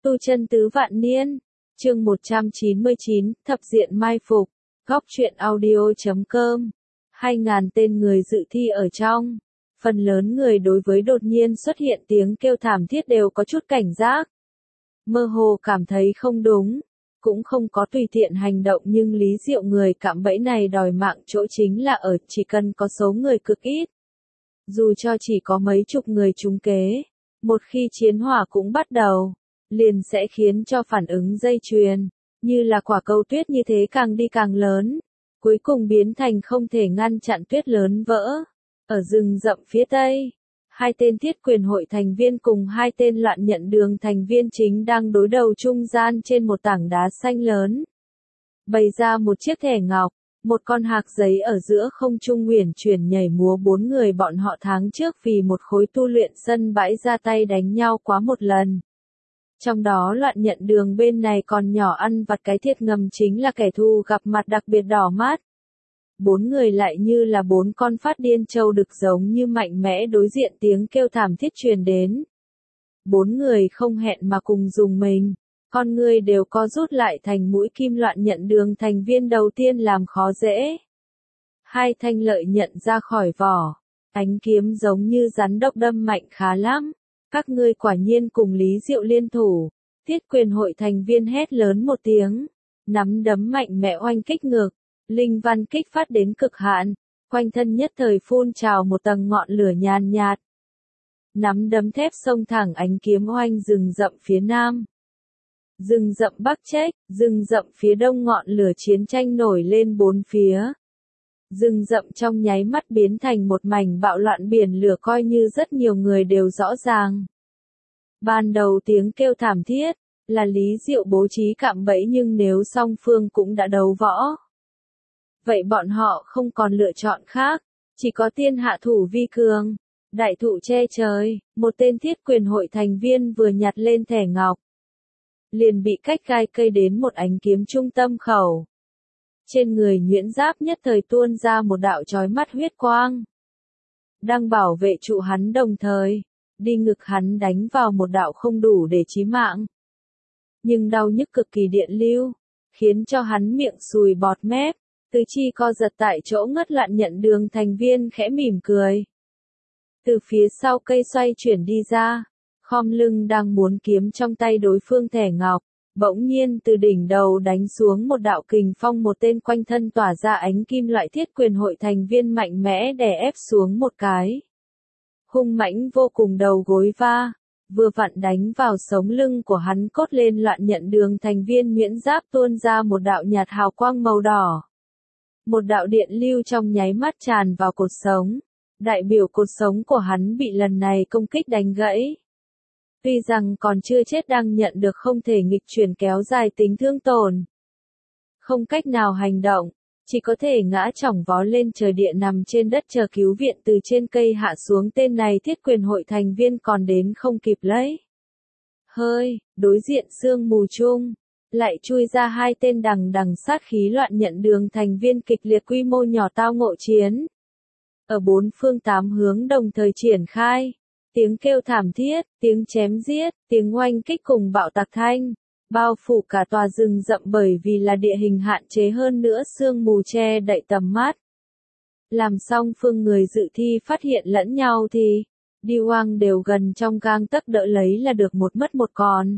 Tu chân tứ vạn niên, chương 199, thập diện mai phục, góc truyện audio.com. 2.000 tên người dự thi ở trong. Phần lớn người đối với đột nhiên xuất hiện tiếng kêu thảm thiết đều có chút cảnh giác. Mơ hồ cảm thấy không đúng, cũng không có tùy tiện hành động, nhưng Lý Diệu người cạm bẫy này đòi mạng chỗ chính là ở chỉ cần có số người cực ít. Dù cho chỉ có mấy chục người trúng kế, một khi chiến hỏa cũng bắt đầu, liền sẽ khiến cho phản ứng dây chuyền, như là quả cầu tuyết như thế càng đi càng lớn, cuối cùng biến thành không thể ngăn chặn tuyết lớn vỡ. Ở rừng rậm phía tây, hai tên thiết quyền hội thành viên cùng hai tên loạn nhận đường thành viên chính đang đối đầu trung gian trên một tảng đá xanh lớn. Bày ra một chiếc thẻ ngọc, một con hạc giấy ở giữa không trung uyển chuyển nhảy múa. Bốn người bọn họ tháng trước vì một khối tu luyện sân bãi ra tay đánh nhau quá một lần. Trong đó loạn nhận đường bên này còn nhỏ ăn vặt cái thiệt ngầm chính là kẻ thù gặp mặt đặc biệt đỏ mắt. Bốn người lại như là bốn con phát điên trâu đực giống như mạnh mẽ đối diện tiếng kêu thảm thiết truyền đến. Bốn người không hẹn mà cùng dùng mình, con người đều co rút lại thành mũi kim. Loạn nhận đường thành viên đầu tiên làm khó dễ. Hai thanh lợi nhận ra khỏi vỏ, ánh kiếm giống như rắn độc đâm mạnh khá lắm. Các ngươi quả nhiên cùng Lý Diệu liên thủ. Thiết quyền hội thành viên hét lớn một tiếng, nắm đấm mạnh mẽ oanh kích ngược. Linh văn kích phát đến cực hạn, quanh thân nhất thời phun trào một tầng ngọn lửa nhàn nhạt. Nắm đấm thép xông thẳng ánh kiếm oanh rừng rậm phía nam. Rừng rậm bắc trách, rừng rậm phía đông ngọn lửa chiến tranh nổi lên bốn phía. Rừng rậm trong nháy mắt biến thành một mảnh bạo loạn biển lửa, coi như rất nhiều người đều rõ ràng. Ban đầu tiếng kêu thảm thiết, là Lý Diệu bố trí cạm bẫy, nhưng nếu song phương cũng đã đấu võ, vậy bọn họ không còn lựa chọn khác, chỉ có tiên hạ thủ vi cường. Đại thụ che trời, một tên thiết quyền hội thành viên vừa nhặt lên thẻ ngọc, liền bị cách gai cây đến một ánh kiếm trung tâm khẩu. Trên người nhuyễn giáp nhất thời tuôn ra một đạo chói mắt huyết quang, đang bảo vệ trụ hắn, đồng thời đi ngực hắn đánh vào một đạo không đủ để chí mạng, nhưng đau nhức cực kỳ điện lưu, khiến cho hắn miệng sùi bọt mép, tứ chi co giật tại chỗ ngất. Loạn nhận đường thành viên khẽ mỉm cười, từ phía sau cây xoay chuyển đi ra, khom lưng đang muốn kiếm trong tay đối phương thẻ ngọc. Bỗng nhiên từ đỉnh đầu đánh xuống một đạo kình phong, một tên quanh thân tỏa ra ánh kim loại thiết quyền hội thành viên mạnh mẽ đè ép xuống một cái. Hung mãnh vô cùng, đầu gối va, vừa vặn đánh vào sống lưng của hắn. Cốt lên loạn nhận đường thành viên nhuyễn giáp tuôn ra một đạo nhạt hào quang màu đỏ. Một đạo điện lưu trong nháy mắt tràn vào cột sống, đại biểu cột sống của hắn bị lần này công kích đánh gãy. Tuy rằng còn chưa chết, đang nhận được không thể nghịch chuyển kéo dài tính thương tổn. Không cách nào hành động, chỉ có thể ngã chỏng vó lên trời địa, nằm trên đất chờ cứu viện từ trên cây hạ xuống. Tên này thiết quyền hội thành viên còn đến không kịp lấy hơi, đối diện sương mù chung, lại chui ra hai tên đằng đằng sát khí loạn nhận đường thành viên kịch liệt quy mô nhỏ tao ngộ chiến. Ở bốn phương tám hướng đồng thời triển khai. Tiếng kêu thảm thiết, tiếng chém giết, tiếng oanh kích cùng bạo tạc thanh, bao phủ cả tòa rừng rậm. Bởi vì là địa hình hạn chế, hơn nữa sương mù che đậy tầm mắt, làm song phương người dự thi phát hiện lẫn nhau thì đi oang đều gần trong gang tấc, đỡ lấy là được, một mất một còn.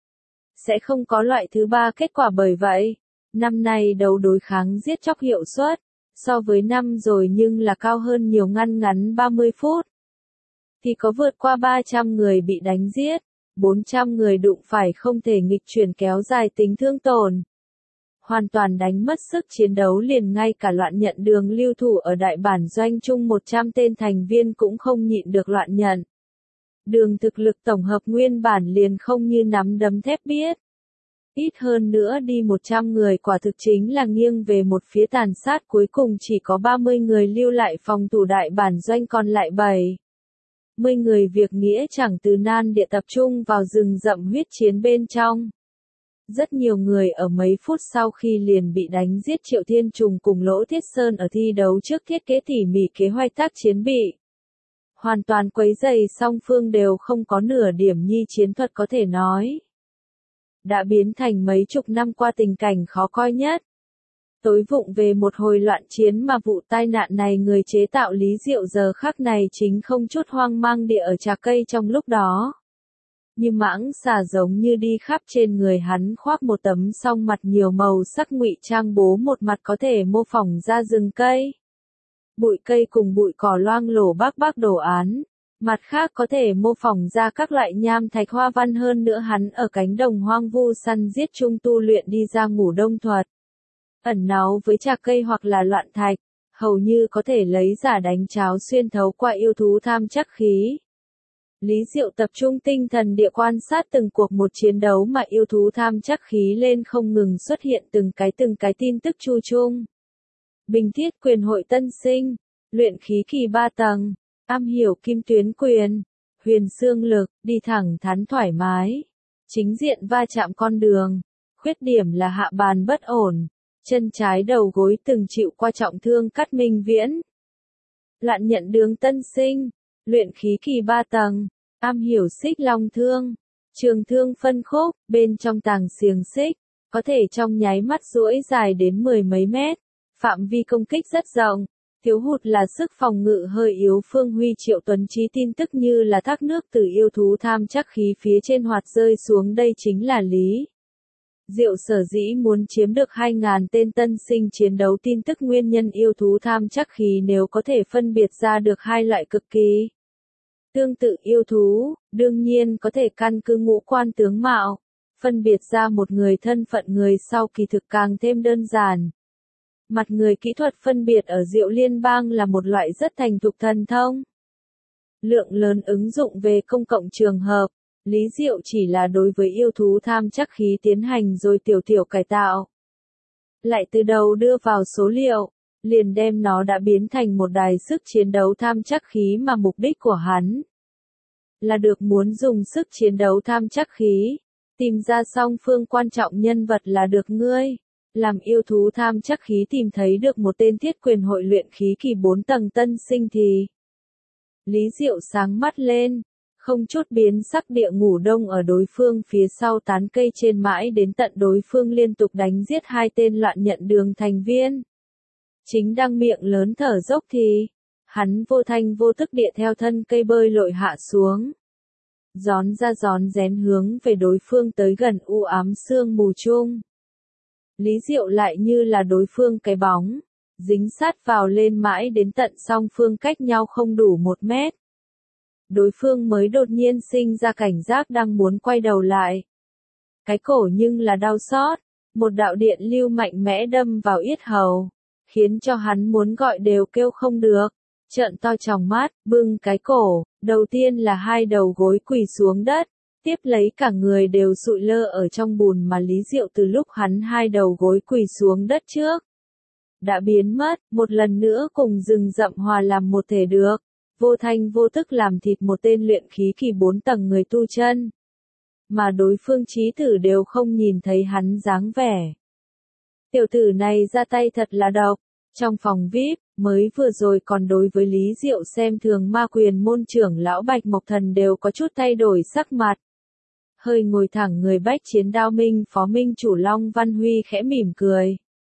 Sẽ không có loại thứ ba kết quả. Bởi vậy, năm nay đấu đối kháng giết chóc hiệu suất so với năm rồi nhưng là cao hơn nhiều. Ngắn 30 phút thì có vượt qua 300 người bị đánh giết, 400 người đụng phải không thể nghịch chuyển kéo dài tính thương tổn. Hoàn toàn đánh mất sức chiến đấu. Liền ngay cả loạn nhận đường lưu thủ ở đại bản doanh chung 100 tên thành viên cũng không nhịn được. Loạn nhận đường thực lực tổng hợp nguyên bản liền không như nắm đấm thép biết. Ít hơn nữa đi 100 người quả thực chính là nghiêng về một phía tàn sát. Cuối cùng chỉ có 30 người lưu lại phòng thủ đại bản doanh, còn lại 70 người việc nghĩa chẳng từ nan địa tập trung vào rừng rậm huyết chiến bên trong. Rất nhiều người ở mấy phút sau khi liền bị đánh giết. Triệu Thiên Trùng cùng Lỗ Thiết Sơn ở thi đấu trước thiết kế tỉ mỉ kế hoạch tác chiến, bị hoàn toàn quấy rầy, song phương đều không có nửa điểm nhi chiến thuật có thể nói. đã biến thành mấy chục năm qua tình cảnh khó coi nhất. Tối vụng về một hồi loạn chiến mà vụ tai nạn này người chế tạo Lý Diệu giờ khắc này chính không chút hoang mang địa ở Trà Cây trong lúc đó. Như mãng xà giống như đi khắp trên người hắn khoác một tấm song mặt nhiều màu sắc ngụy trang bố một mặt có thể mô phỏng ra rừng cây. Bụi cây cùng bụi cỏ loang lổ bác đồ án. Mặt khác có thể mô phỏng ra các loại nham thạch hoa văn hơn nữa hắn ở cánh đồng hoang vu săn giết chung tu luyện đi ra ngủ đông thuật. Ẩn náu với Trà Cây hoặc là loạn thạch, hầu như có thể lấy giả đánh cháo xuyên thấu qua yêu thú tham chắc khí. Lý Diệu tập trung tinh thần địa quan sát từng cuộc một chiến đấu mà yêu thú tham chắc khí lên không ngừng xuất hiện từng cái tin tức chu chung. Bình thiết quyền hội tân sinh, luyện khí kỳ 3 tầng, am hiểu kim tuyến quyền, huyền xương lực, đi thẳng thắn thoải mái, chính diện va chạm con đường, khuyết điểm là hạ bàn bất ổn, chân trái đầu gối từng chịu qua trọng thương cắt minh viễn. Loạn nhận đường tân sinh, luyện khí kỳ 3 tầng, am hiểu xích long thương, trường thương phân khúc, bên trong tàng xiềng xích, có thể trong nháy mắt duỗi dài đến 10 mấy mét, phạm vi công kích rất rộng, thiếu hụt là sức phòng ngự hơi yếu. Phương Huy Triệu Tuấn Chí tin tức như là thác nước từ yêu thú tham chắc khí phía trên hoạt rơi xuống, đây chính là Lý Diệu sở dĩ muốn chiếm được 2.000 tên tân sinh chiến đấu. Tin tức nguyên nhân yêu thú tham chắc khí nếu có thể phân biệt ra được hai loại cực kỳ tương tự yêu thú, đương nhiên có thể căn cứ ngũ quan tướng mạo, phân biệt ra một người thân phận người sau kỳ thực càng thêm đơn giản. Mặt người kỹ thuật phân biệt ở Diệu Liên bang là một loại rất thành thục thần thông. Lượng lớn ứng dụng về công cộng trường hợp, Lý Diệu chỉ là đối với yêu thú tham chắc khí tiến hành rồi tiểu cải tạo. Lại từ đầu đưa vào số liệu, liền đem nó đã biến thành một đài sức chiến đấu tham chắc khí mà mục đích của hắn là được muốn dùng sức chiến đấu tham chắc khí, tìm ra song phương quan trọng nhân vật là được ngươi. Làm yêu thú tham chắc khí tìm thấy được một tên thiết quyền hội luyện khí kỳ 4 tầng tân sinh thì Lý Diệu sáng mắt lên, không chút biến sắc địa ngủ đông ở đối phương phía sau tán cây trên mãi đến tận đối phương liên tục đánh giết 2 tên loạn nhận đường thành viên. Chính đang miệng lớn thở dốc thì hắn vô thanh vô tức địa theo thân cây bơi lội hạ xuống. Gión ra gión rén hướng về đối phương tới gần u ám sương mù chung. Lý Diệu lại như là đối phương cái bóng, dính sát vào lên mãi đến tận song phương cách nhau không đủ 1 mét. Đối phương mới đột nhiên sinh ra cảnh giác đang muốn quay đầu lại. Cái cổ nhưng là đau xót, một đạo điện lưu mạnh mẽ đâm vào yết hầu, khiến cho hắn muốn gọi đều kêu không được. Trợn to tròng mắt, bưng cái cổ, đầu tiên là 2 đầu gối quỳ xuống đất, tiếp lấy cả người đều sụi lơ ở trong bùn mà Lý Diệu từ lúc hắn 2 đầu gối quỳ xuống đất trước đã biến mất, một lần nữa cùng rừng rậm hòa làm một thể được, vô thanh vô tức làm thịt một tên luyện khí kỳ 4 tầng người tu chân, mà đối phương chí tử đều không nhìn thấy hắn dáng vẻ. Tiểu tử này ra tay thật là độc. Trong phòng VIP, mới vừa rồi còn đối với Lý Diệu xem thường ma quyền môn trưởng lão Bạch Mộc Thần đều có chút thay đổi sắc mặt. Hơi ngồi thẳng người bách chiến đao minh phó minh chủ Long Văn Huy khẽ mỉm cười.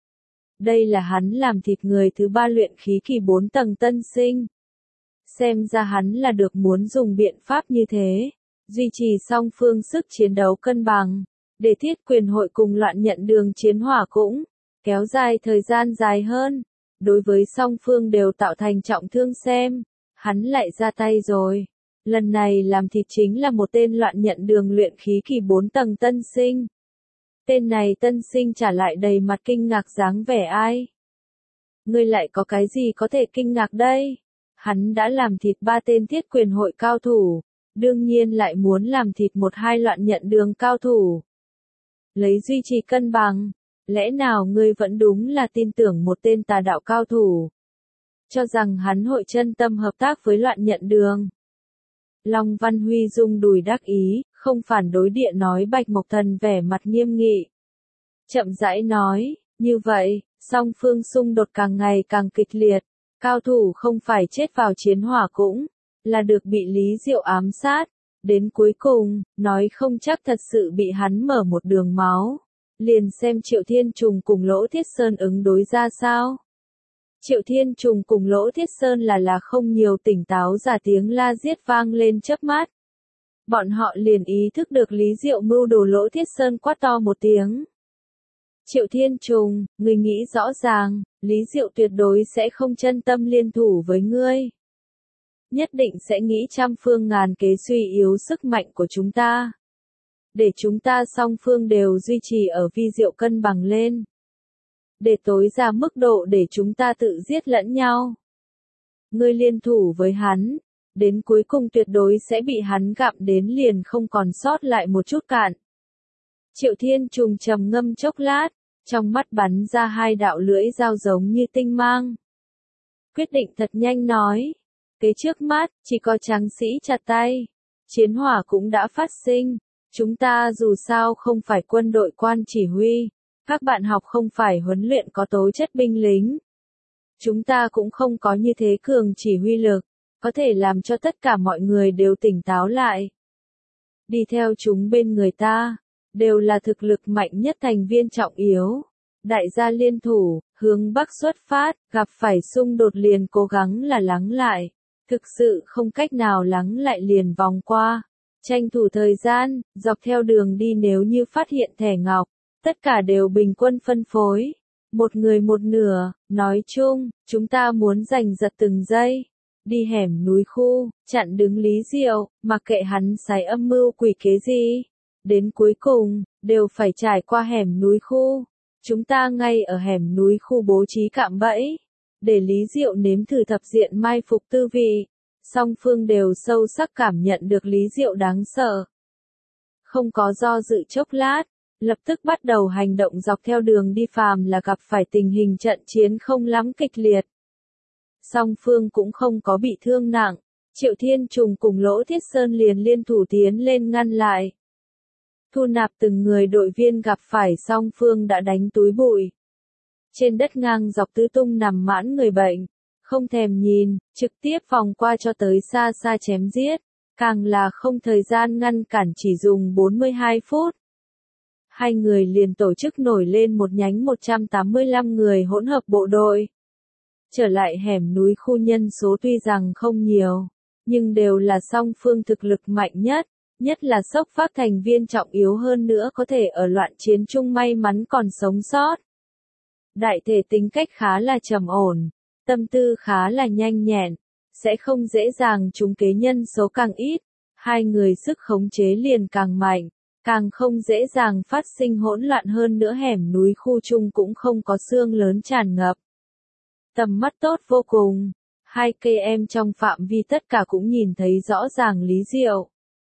Đây là hắn làm thịt người thứ 3 luyện khí kỳ 4 tầng tân sinh. Xem ra hắn là được muốn dùng biện pháp như thế, duy trì song phương sức chiến đấu cân bằng, để thiết quyền hội cùng loạn nhận đường chiến hỏa cũng kéo dài thời gian dài hơn. Đối với song phương đều tạo thành trọng thương xem, hắn lại ra tay rồi. Lần này làm thịt chính là một tên loạn nhận đường luyện khí kỳ 4 tầng tân sinh. Tên này tân sinh trả lại đầy mặt kinh ngạc dáng vẻ ai. Ngươi lại có cái gì có thể kinh ngạc đây? Hắn đã làm thịt 3 tên thiết quyền hội cao thủ, đương nhiên lại muốn làm thịt 1-2 loạn nhận đường cao thủ. Lấy duy trì cân bằng. Lẽ nào ngươi vẫn đúng là tin tưởng một tên tà đạo cao thủ? Cho rằng hắn hội chân tâm hợp tác với loạn nhận đường. Long Văn Huy rung đùi đắc ý, không phản đối địa nói. Bạch Mộc Thần vẻ mặt nghiêm nghị. Chậm rãi nói, như vậy, song phương xung đột càng ngày càng kịch liệt. Cao thủ không phải chết vào chiến hỏa cũng là được bị Lý Diệu ám sát. Đến cuối cùng, nói không chắc thật sự bị hắn mở một đường máu. Liền xem Triệu Thiên Trùng cùng Lỗ Thiết Sơn ứng đối ra sao. Triệu Thiên Trùng cùng Lỗ Thiết Sơn là không nhiều tỉnh táo giả tiếng la giết vang lên chớp mắt. Bọn họ liền ý thức được Lý Diệu mưu đồ. Lỗ Thiết Sơn quát to một tiếng. Triệu Thiên Trùng, ngươi nghĩ rõ ràng, Lý Diệu tuyệt đối sẽ không chân tâm liên thủ với ngươi. Nhất định sẽ nghĩ trăm phương ngàn kế suy yếu sức mạnh của chúng ta. Để chúng ta song phương đều duy trì ở vi diệu cân bằng lên. Để tối ra mức độ để chúng ta tự giết lẫn nhau. Ngươi liên thủ với hắn, đến cuối cùng tuyệt đối sẽ bị hắn gặm đến liền không còn sót lại một chút cạn. Triệu Thiên Trùng trầm ngâm chốc lát, trong mắt bắn ra hai đạo lưỡi dao giống như tinh mang. Quyết định thật nhanh nói. Cái trước mắt, chỉ có tráng sĩ chặt tay. Chiến hỏa cũng đã phát sinh. Chúng ta dù sao không phải quân đội quan chỉ huy. Các bạn học không phải huấn luyện có tố chất binh lính. Chúng ta cũng không có như thế cường chỉ huy lực. Có thể làm cho tất cả mọi người đều tỉnh táo lại. Đi theo chúng bên người ta. Đều là thực lực mạnh nhất thành viên trọng yếu. Đại gia liên thủ, hướng Bắc xuất phát, gặp phải xung đột liền cố gắng là lắng lại. Thực sự không cách nào lắng lại liền vòng qua. Tranh thủ thời gian, dọc theo đường đi nếu như phát hiện thẻ ngọc, tất cả đều bình quân phân phối. Một người một nửa, nói chung, chúng ta muốn giành giật từng giây. Đi hẻm núi khu, chặn đứng Lý Diệu, mặc kệ hắn xài âm mưu quỷ kế gì. Đến cuối cùng, đều phải trải qua hẻm núi khu. Chúng ta ngay ở hẻm núi khu bố trí cạm bẫy. Để Lý Diệu nếm thử thập diện mai phục tư vị. Song phương đều sâu sắc cảm nhận được Lý Diệu đáng sợ. Không có do dự chốc lát, lập tức bắt đầu hành động dọc theo đường đi phàm là gặp phải tình hình trận chiến không lắm kịch liệt. Song phương cũng không có bị thương nặng. Triệu Thiên Trùng cùng Lỗ Thiết Sơn liền liên thủ tiến lên ngăn lại. Thu nạp từng người đội viên gặp phải song phương đã đánh túi bụi. Trên đất ngang dọc tứ tung nằm mãn người bệnh. Không thèm nhìn, trực tiếp vòng qua cho tới xa xa chém giết. Càng là không thời gian ngăn cản chỉ dùng 42 phút. Hai người liền tổ chức nổi lên một nhánh 185 người hỗn hợp bộ đội. Trở lại hẻm núi khu nhân số tuy rằng không nhiều, nhưng đều là song phương thực lực mạnh nhất. Nhất là sốc phát thành viên trọng yếu hơn nữa có thể ở loạn chiến chung may mắn còn sống sót. Đại thể tính cách khá là trầm ổn, tâm tư khá là nhanh nhẹn, sẽ không dễ dàng trúng kế nhân số càng ít, hai người sức khống chế liền càng mạnh, càng không dễ dàng phát sinh hỗn loạn hơn nữa hẻm núi khu chung cũng không có xương lớn tràn ngập. Tầm mắt tốt vô cùng, hai cây em trong phạm vi tất cả cũng nhìn thấy rõ ràng Lý Diệu.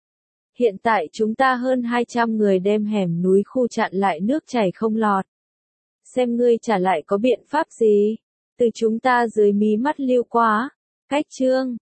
Hiện tại chúng ta hơn 200 người đem hẻm núi khu chặn lại nước chảy không lọt. Xem ngươi trả lại có biện pháp gì? Từ chúng ta dưới mí mắt lưu quá. Cách chương